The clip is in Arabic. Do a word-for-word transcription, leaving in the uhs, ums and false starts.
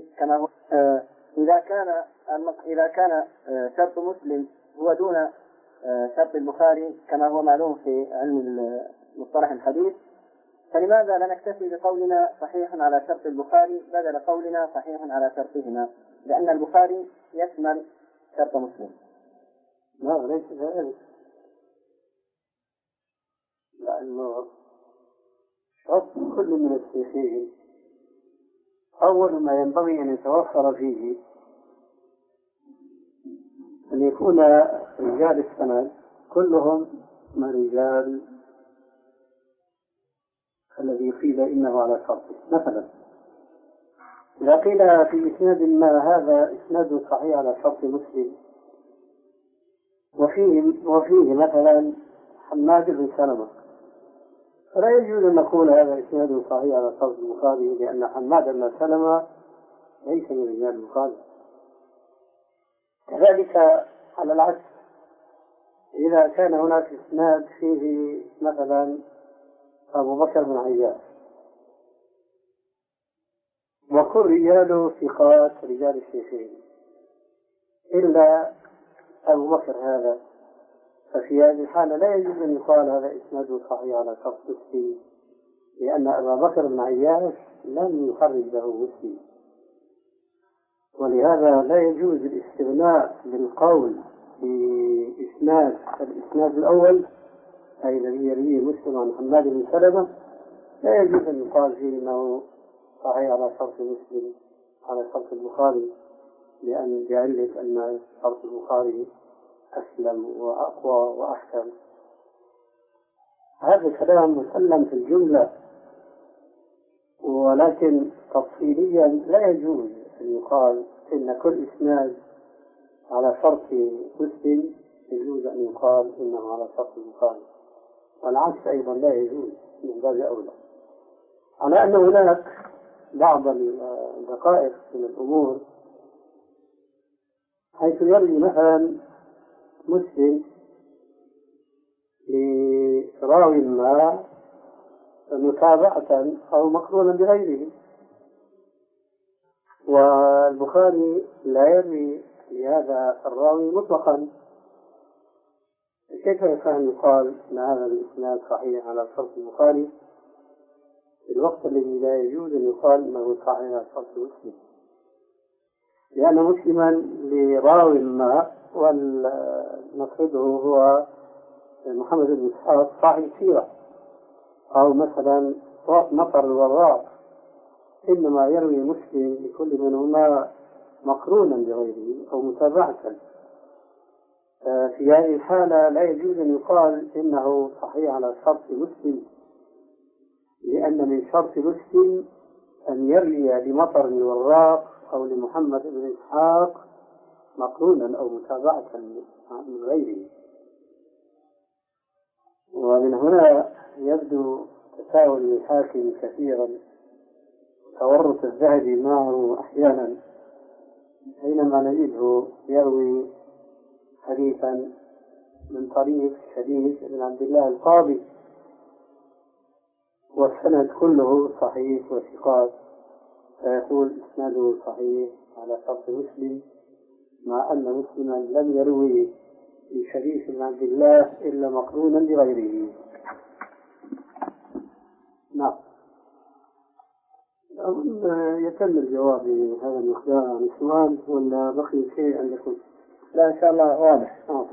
مسلم كما هو آه إذا كان إذا كان آه شرط مسلم هو دون آه شرط البخاري كما هو معلوم في علم مصطلح الحديث، فلماذا لا نكتفي بقولنا صحيح على شرط البخاري بدل قولنا صحيح على شرطهما؟ لأن البخاري يشمل شرط مسلم. لا ليس ذلك، لأنه شرط كل من الشيخين أول ما ينبغي أن يتوفر فيه أن يكون رجال السند كلهم من رجال الذي قيل إنه على شرطه. مثلا إذا قيل في إسناد ما هذا إسناد صحيح على شرط مسلم، وفيه, وفيه مثلا حماد بن سلمة، فلا يجوز أن نقول هذا إسناد صحيح على شرط البخاري، لأن حماد بن سلمة ليس من رجال البخاري. كذلك على العكس، إذا كان هناك إسناد فيه مثلا أبو بكر بن عياش وكل رجاله ثقات رجال الشيخين إلا أبو بكر هذا، ففي هذه الحالة لا يجوز أن يقال هذا إسناد صحيح على شرط مسلم، لأن أبا بكر بن عياش لم يخرج له مسلم. ولهذا لا يجوز الاستغناء بالقول في إسناد الإسناد الأول أي الذي يرويه مسلم عن حماد بن سلمة، لا يجوز أن يقال فيه إنه صحيح على شرط مسلم على شرط البخاري، لأن بعلة أن شرط البخاري أسلم وأقوى وأحكم. هذا الكلام مسلم في الجملة، ولكن تفصيليا لا يجوز أن يقال إن كل إسناد على شرط مسلم يجوز أن يقال إنه على شرط البخاري، والعكس أيضا لا يجوز من باب أولى. على أن هناك بعض الدقائق من الأمور حيث يروي مثلا مسلم لراوي ما متابعة أو مقرونا بغيره، والبخاري لا يروي لهذا الراوي مطلقا، كيف كان يقال أن هذا الإسناد صحيح على شرط البخاري في الوقت الذي لا يجوز أن يقال أنه صحيح على شرط مسلم؟ لأن مسلما لراوي ما ونفرده هو محمد بن إسحاق صاحب سيرة، أو مثلا نصر الوراق، إنما يروي مسلم لكل منهما مقرونا بغيره أو متابعة. في هذه الحالة لا يجوز أن يقال إنه صحيح على شرط مسلم، لأن من شرط مسلم أن يروي لمطر الوراق أو لمحمد بن إسحاق مقرونا أو متابعة من غيره. ومن هنا يبدو تساؤل الحاكم كثيرا، تورط الذهبي معه أحيانا حينما نجده يروي حديثا من طريق شريف بن عبد الله القاضي والسند كله صحيح وثقات، فيقول إسناده صحيح على شرط مسلم، مع أن مسلما لم يروي لشريف بن عبد الله إلا مقرونا بغيره. نعم. يتم الجواب هذا المقدار عن السؤال، ولا بقي شيء عندكم؟ لا إن شاء الله واضح. آه.